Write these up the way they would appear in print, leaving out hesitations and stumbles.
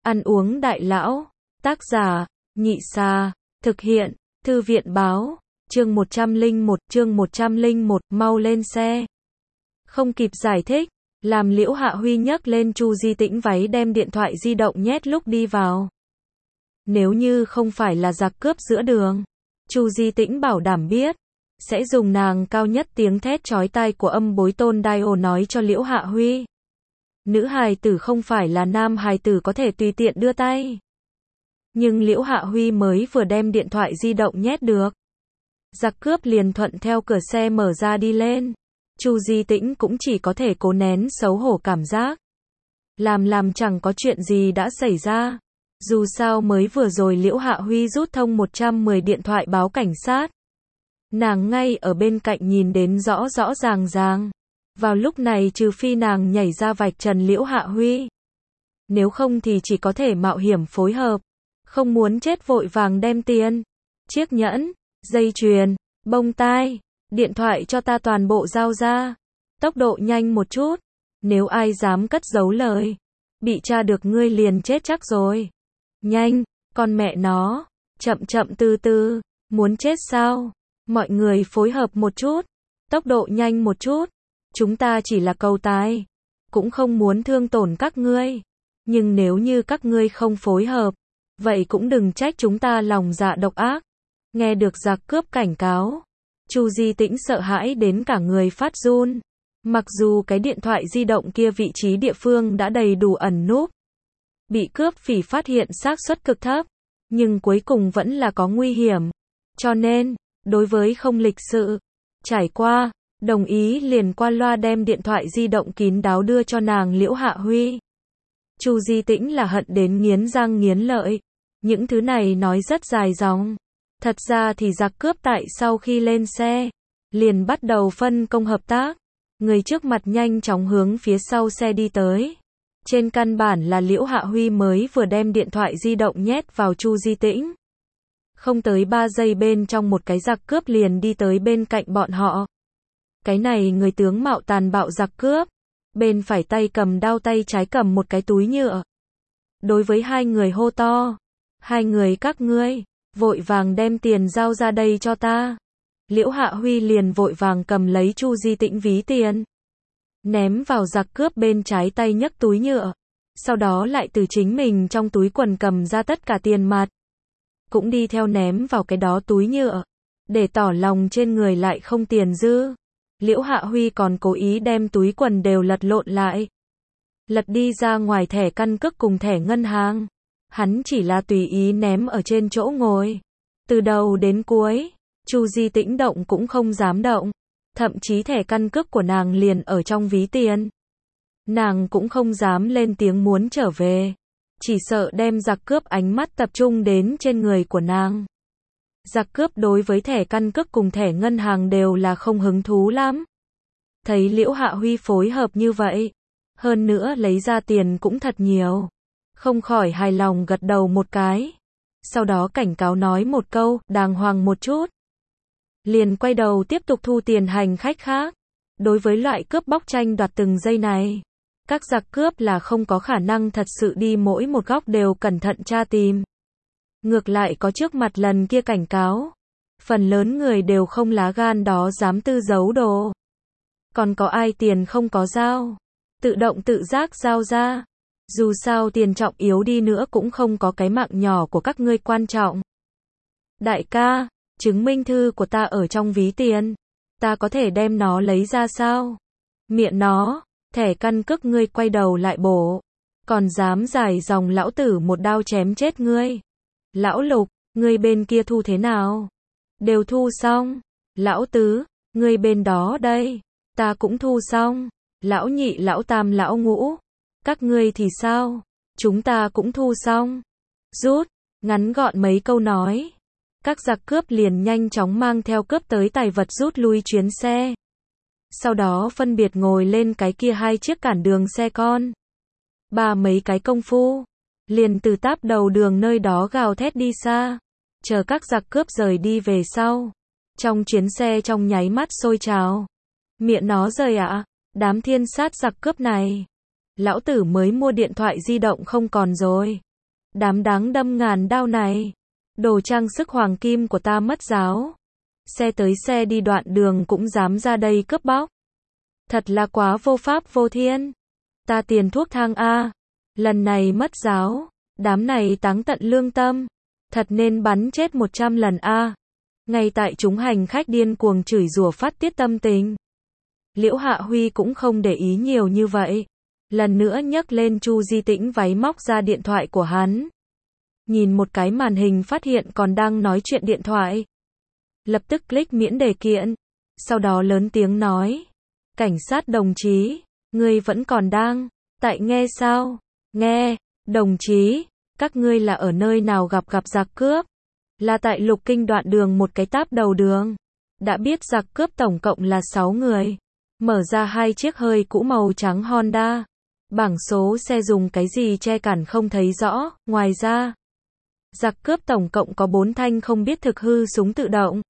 Ăn uống đại lão. Tác giả, Nhị Xà. Thực hiện, Thư viện báo. Chương 101, mau lên xe. Không kịp giải thích, làm Liễu Hạ Huy nhấc lên Chu Di Tĩnh váy đem điện thoại di động nhét lúc đi vào. Nếu như không phải là giặc cướp giữa đường, Chu Di Tĩnh bảo đảm biết, sẽ dùng nàng cao nhất tiếng thét chói tai của âm bối tôn Đài nói cho Liễu Hạ Huy. Nữ hài tử không phải là nam hài tử có thể tùy tiện đưa tay. Nhưng Liễu Hạ Huy mới vừa đem điện thoại di động nhét được, giặc cướp liền thuận theo cửa xe mở ra đi lên. Chu Di Tĩnh cũng chỉ có thể cố nén xấu hổ cảm giác. Làm chẳng có chuyện gì đã xảy ra. Dù sao mới vừa rồi Liễu Hạ Huy rút thông 110 điện thoại báo cảnh sát. Nàng ngay ở bên cạnh nhìn đến rõ rõ ràng. Vào lúc này trừ phi nàng nhảy ra vạch trần Liễu Hạ Huy. Nếu không thì chỉ có thể mạo hiểm phối hợp. Không muốn chết vội vàng đem tiền, chiếc nhẫn, dây chuyền, bông tai, điện thoại cho ta toàn bộ giao ra. Tốc độ nhanh một chút. Nếu ai dám cất giấu lời, bị tra được ngươi liền chết chắc rồi. Nhanh, con mẹ nó, chậm từ từ, muốn chết sao? Mọi người phối hợp một chút, tốc độ nhanh một chút. Chúng ta chỉ là cầu tài, cũng không muốn thương tổn các ngươi. Nhưng nếu như các ngươi không phối hợp, vậy cũng đừng trách chúng ta lòng dạ độc ác. Nghe được giặc cướp cảnh cáo, Chu Di Tĩnh sợ hãi đến cả người phát run. Mặc dù cái điện thoại di động kia vị trí địa phương đã đầy đủ ẩn núp, bị cướp phỉ phát hiện xác suất cực thấp, nhưng cuối cùng vẫn là có nguy hiểm. Cho nên, đối với không lịch sự, trải qua, đồng ý liền qua loa đem điện thoại di động kín đáo đưa cho nàng Liễu Hạ Huy. Chu Di Tĩnh là hận đến nghiến răng nghiến lợi. Những thứ này nói rất dài dòng. Thật ra thì giặc cướp tại sau khi lên xe, liền bắt đầu phân công hợp tác. Người trước mặt nhanh chóng hướng phía sau xe đi tới. Trên căn bản là Liễu Hạ Huy mới vừa đem điện thoại di động nhét vào Chu Di Tĩnh. Không tới 3 giây bên trong một cái giặc cướp liền đi tới bên cạnh bọn họ. Cái này người tướng mạo tàn bạo giặc cướp. Bên phải tay cầm đao, tay trái cầm một cái túi nhựa. Đối với hai người hô to. Hai người các ngươi, vội vàng đem tiền giao ra đây cho ta. Liễu Hạ Huy liền vội vàng cầm lấy Chu Di Tĩnh ví tiền, ném vào giặc cướp bên trái tay nhấc túi nhựa. Sau đó lại từ chính mình trong túi quần cầm ra tất cả tiền mặt, cũng đi theo ném vào cái đó túi nhựa, để tỏ lòng trên người lại không tiền dư. Liễu Hạ Huy còn cố ý đem túi quần đều lật lộn lại. Lật đi ra ngoài thẻ căn cước cùng thẻ ngân hàng. Hắn chỉ là tùy ý ném ở trên chỗ ngồi. Từ đầu đến cuối, Chu Di Tĩnh động cũng không dám động. Thậm chí thẻ căn cước của nàng liền ở trong ví tiền. Nàng cũng không dám lên tiếng muốn trở về. Chỉ sợ đem giặc cướp ánh mắt tập trung đến trên người của nàng. Giặc cướp đối với thẻ căn cước cùng thẻ ngân hàng đều là không hứng thú lắm. Thấy Liễu Hạ Huy phối hợp như vậy, hơn nữa lấy ra tiền cũng thật nhiều, không khỏi hài lòng gật đầu một cái. Sau đó cảnh cáo nói một câu, đàng hoàng một chút. Liền quay đầu tiếp tục thu tiền hành khách khác. Đối với loại cướp bóc tranh đoạt từng giây này, các giặc cướp là không có khả năng thật sự đi mỗi một góc đều cẩn thận tra tìm. Ngược lại có trước mặt lần kia cảnh cáo, phần lớn người đều không lá gan đó dám tư giấu đồ. Còn có ai tiền không có giao, tự động tự giác giao ra. Dù sao tiền trọng yếu đi nữa cũng không có cái mạng nhỏ của các ngươi quan trọng. Đại ca, chứng minh thư của ta ở trong ví tiền, ta có thể đem nó lấy ra sao? Miệng nó, thẻ căn cước ngươi quay đầu lại bổ, còn dám dài dòng lão tử một đao chém chết ngươi. Lão Lục, ngươi bên kia thu thế nào? Đều thu xong. Lão Tứ, ngươi bên đó đây, ta cũng thu xong. Lão Nhị, Lão Tam, Lão Ngũ, các ngươi thì sao? Chúng ta cũng thu xong. Rút, ngắn gọn mấy câu nói. Các giặc cướp liền nhanh chóng mang theo cướp tới tài vật rút lui chuyến xe. Sau đó phân biệt ngồi lên cái kia hai chiếc cản đường xe con. Mấy cái công phu, liền từ táp đầu đường nơi đó gào thét đi xa. Chờ các giặc cướp rời đi về sau. Trong chuyến xe trong nháy mắt sôi trào. Miệng nó rời ạ, đám thiên sát giặc cướp này. Lão tử mới mua điện thoại di động không còn rồi. Đám đáng đâm ngàn đao này. Đồ trang sức hoàng kim của ta mất giáo. Xe tới xe đi đoạn đường cũng dám ra đây cướp bóc. Thật là quá vô pháp vô thiên. Ta tiền thuốc thang a. Lần này mất giáo. Đám này táng tận lương tâm. Thật nên bắn chết 100 lần a. Ngay tại chúng hành khách điên cuồng chửi rủa phát tiết tâm tình. Liễu Hạ Huy cũng không để ý nhiều như vậy. Lần nữa nhấc lên Chu Di Tĩnh váy móc ra điện thoại của hắn. Nhìn một cái màn hình phát hiện còn đang nói chuyện điện thoại. Lập tức click miễn đề kiện. Sau đó lớn tiếng nói. Cảnh sát đồng chí, ngươi vẫn còn đang tại nghe sao? Nghe, đồng chí, các ngươi là ở nơi nào gặp giặc cướp? Là tại Lục Kinh đoạn đường một cái táp đầu đường. Đã biết giặc cướp tổng cộng là 6 người. Mở ra 2 chiếc hơi cũ màu trắng Honda. Bảng số xe dùng cái gì che cản không thấy rõ. Ngoài ra, giặc cướp tổng cộng có 4 thanh không biết thực hư súng tự động.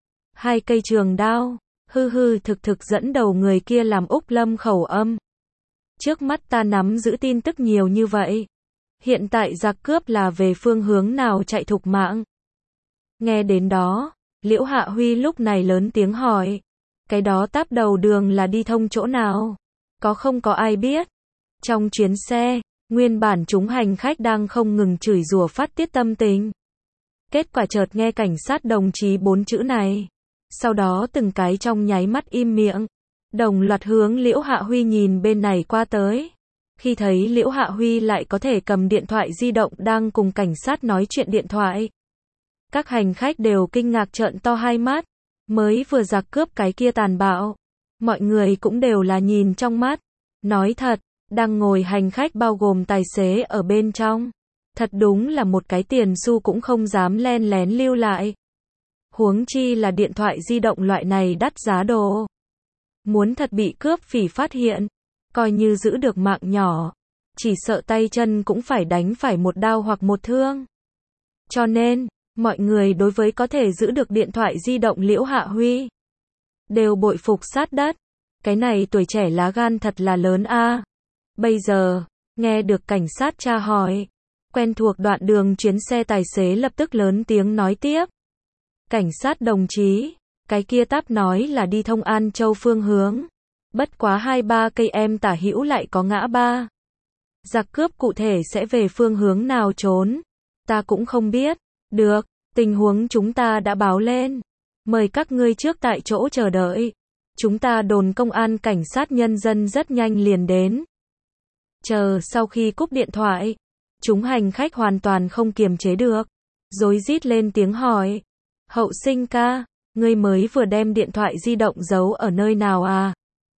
2 cây trường đao. Hư thực dẫn đầu người kia làm Úc Lâm khẩu âm. Trước mắt ta nắm giữ tin tức nhiều như vậy. Hiện tại giặc cướp là về phương hướng nào chạy thục mạng? Nghe đến đó, Liễu Hạ Huy lúc này lớn tiếng hỏi. Cái đó táp đầu đường là đi thông chỗ nào? Có không có ai biết? Trong chuyến xe, nguyên bản chúng hành khách đang không ngừng chửi rủa phát tiết tâm tình. Kết quả chợt nghe cảnh sát đồng chí 4 chữ này. Sau đó từng cái trong nháy mắt im miệng. Đồng loạt hướng Liễu Hạ Huy nhìn bên này qua tới. Khi thấy Liễu Hạ Huy lại có thể cầm điện thoại di động đang cùng cảnh sát nói chuyện điện thoại. Các hành khách đều kinh ngạc trợn to hai mắt. Mới vừa giặc cướp cái kia tàn bạo. Mọi người cũng đều là nhìn trong mắt. Nói thật, đang ngồi hành khách bao gồm tài xế ở bên trong. Thật đúng là một cái tiền xu cũng không dám len lén lưu lại. Huống chi là điện thoại di động loại này đắt giá đồ. Muốn thật bị cướp phỉ phát hiện, coi như giữ được mạng nhỏ, chỉ sợ tay chân cũng phải đánh phải một đao hoặc một thương. Cho nên, mọi người đối với có thể giữ được điện thoại di động Liễu Hạ Huy đều bội phục sát đất. Cái này tuổi trẻ lá gan thật là lớn a. Bây giờ, nghe được cảnh sát tra hỏi, quen thuộc đoạn đường chuyến xe tài xế lập tức lớn tiếng nói tiếp. Cảnh sát đồng chí, cái kia táp nói là đi thông An Châu phương hướng. Bất quá 2-3 cây em tả hữu lại có ngã ba. Giặc cướp cụ thể sẽ về phương hướng nào trốn? Ta cũng không biết. Được, tình huống chúng ta đã báo lên. Mời các ngươi trước tại chỗ chờ đợi. Chúng ta đồn công an cảnh sát nhân dân rất nhanh liền đến. Chờ sau khi cúp điện thoại, chúng hành khách hoàn toàn không kiềm chế được. Rối rít lên tiếng hỏi. Hậu sinh ca, ngươi mới vừa đem điện thoại di động giấu ở nơi nào à?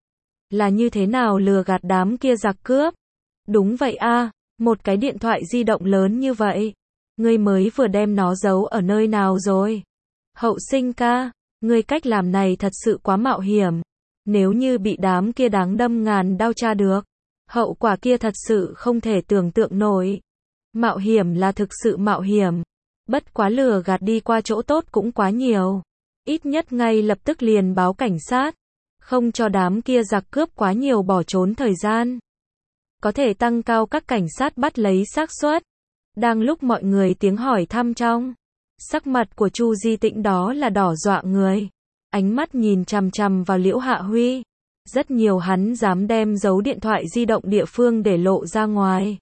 Là như thế nào lừa gạt đám kia giặc cướp? Đúng vậy a, một cái điện thoại di động lớn như vậy. Ngươi mới vừa đem nó giấu ở nơi nào rồi? Hậu sinh ca, ngươi cách làm này thật sự quá mạo hiểm. Nếu như bị đám kia đáng đâm ngàn đao tra được, hậu quả kia thật sự không thể tưởng tượng nổi. Mạo hiểm là thực sự mạo hiểm. Bất quá lừa gạt đi qua chỗ tốt cũng quá nhiều. Ít nhất ngay lập tức liền báo cảnh sát. Không cho đám kia giặc cướp quá nhiều bỏ trốn thời gian. Có thể tăng cao các cảnh sát bắt lấy xác suất. Đang lúc mọi người tiếng hỏi thăm trong. Sắc mặt của Chu Di Tĩnh đó là đỏ dọa người. Ánh mắt nhìn chằm chằm vào Liễu Hạ Huy. Rất nhiều hắn dám đem giấu điện thoại di động địa phương để lộ ra ngoài.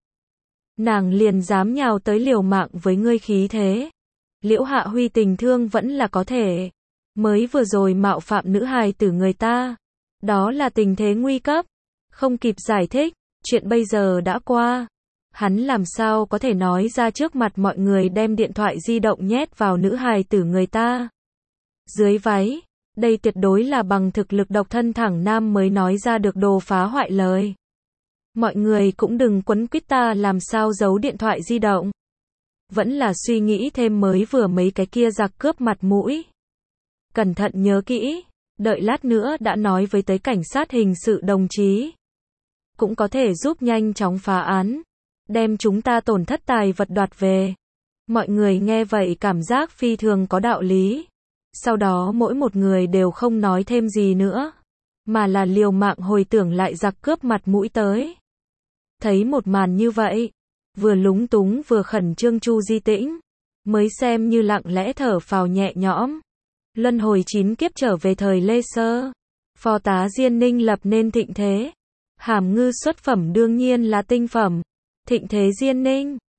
Nàng liền dám nhào tới liều mạng với ngươi khí thế. Liễu Hạ Huy tình thương vẫn là có thể. Mới vừa rồi mạo phạm nữ hài tử người ta. Đó là tình thế nguy cấp. Không kịp giải thích. Chuyện bây giờ đã qua. Hắn làm sao có thể nói ra trước mặt mọi người đem điện thoại di động nhét vào nữ hài tử người ta. Dưới váy. Đây tuyệt đối là bằng thực lực độc thân thẳng nam mới nói ra được đồ phá hoại lời. Mọi người cũng đừng quấn quýt ta làm sao giấu điện thoại di động. Vẫn là suy nghĩ thêm mới vừa mấy cái kia giặc cướp mặt mũi. Cẩn thận nhớ kỹ, đợi lát nữa đã nói với tới cảnh sát hình sự đồng chí. Cũng có thể giúp nhanh chóng phá án, đem chúng ta tổn thất tài vật đoạt về. Mọi người nghe vậy cảm giác phi thường có đạo lý. Sau đó mỗi một người đều không nói thêm gì nữa, mà là liều mạng hồi tưởng lại giặc cướp mặt mũi tới. Thấy một màn như vậy, Vừa lúng túng vừa khẩn trương Chu Di Tĩnh, mới xem như lặng lẽ thở phào nhẹ nhõm. Luân hồi 9 kiếp trở về thời Lê Sơ, phò tá Diên Ninh lập nên thịnh thế. Hàm Ngư xuất phẩm đương nhiên là tinh phẩm. Thịnh thế Diên Ninh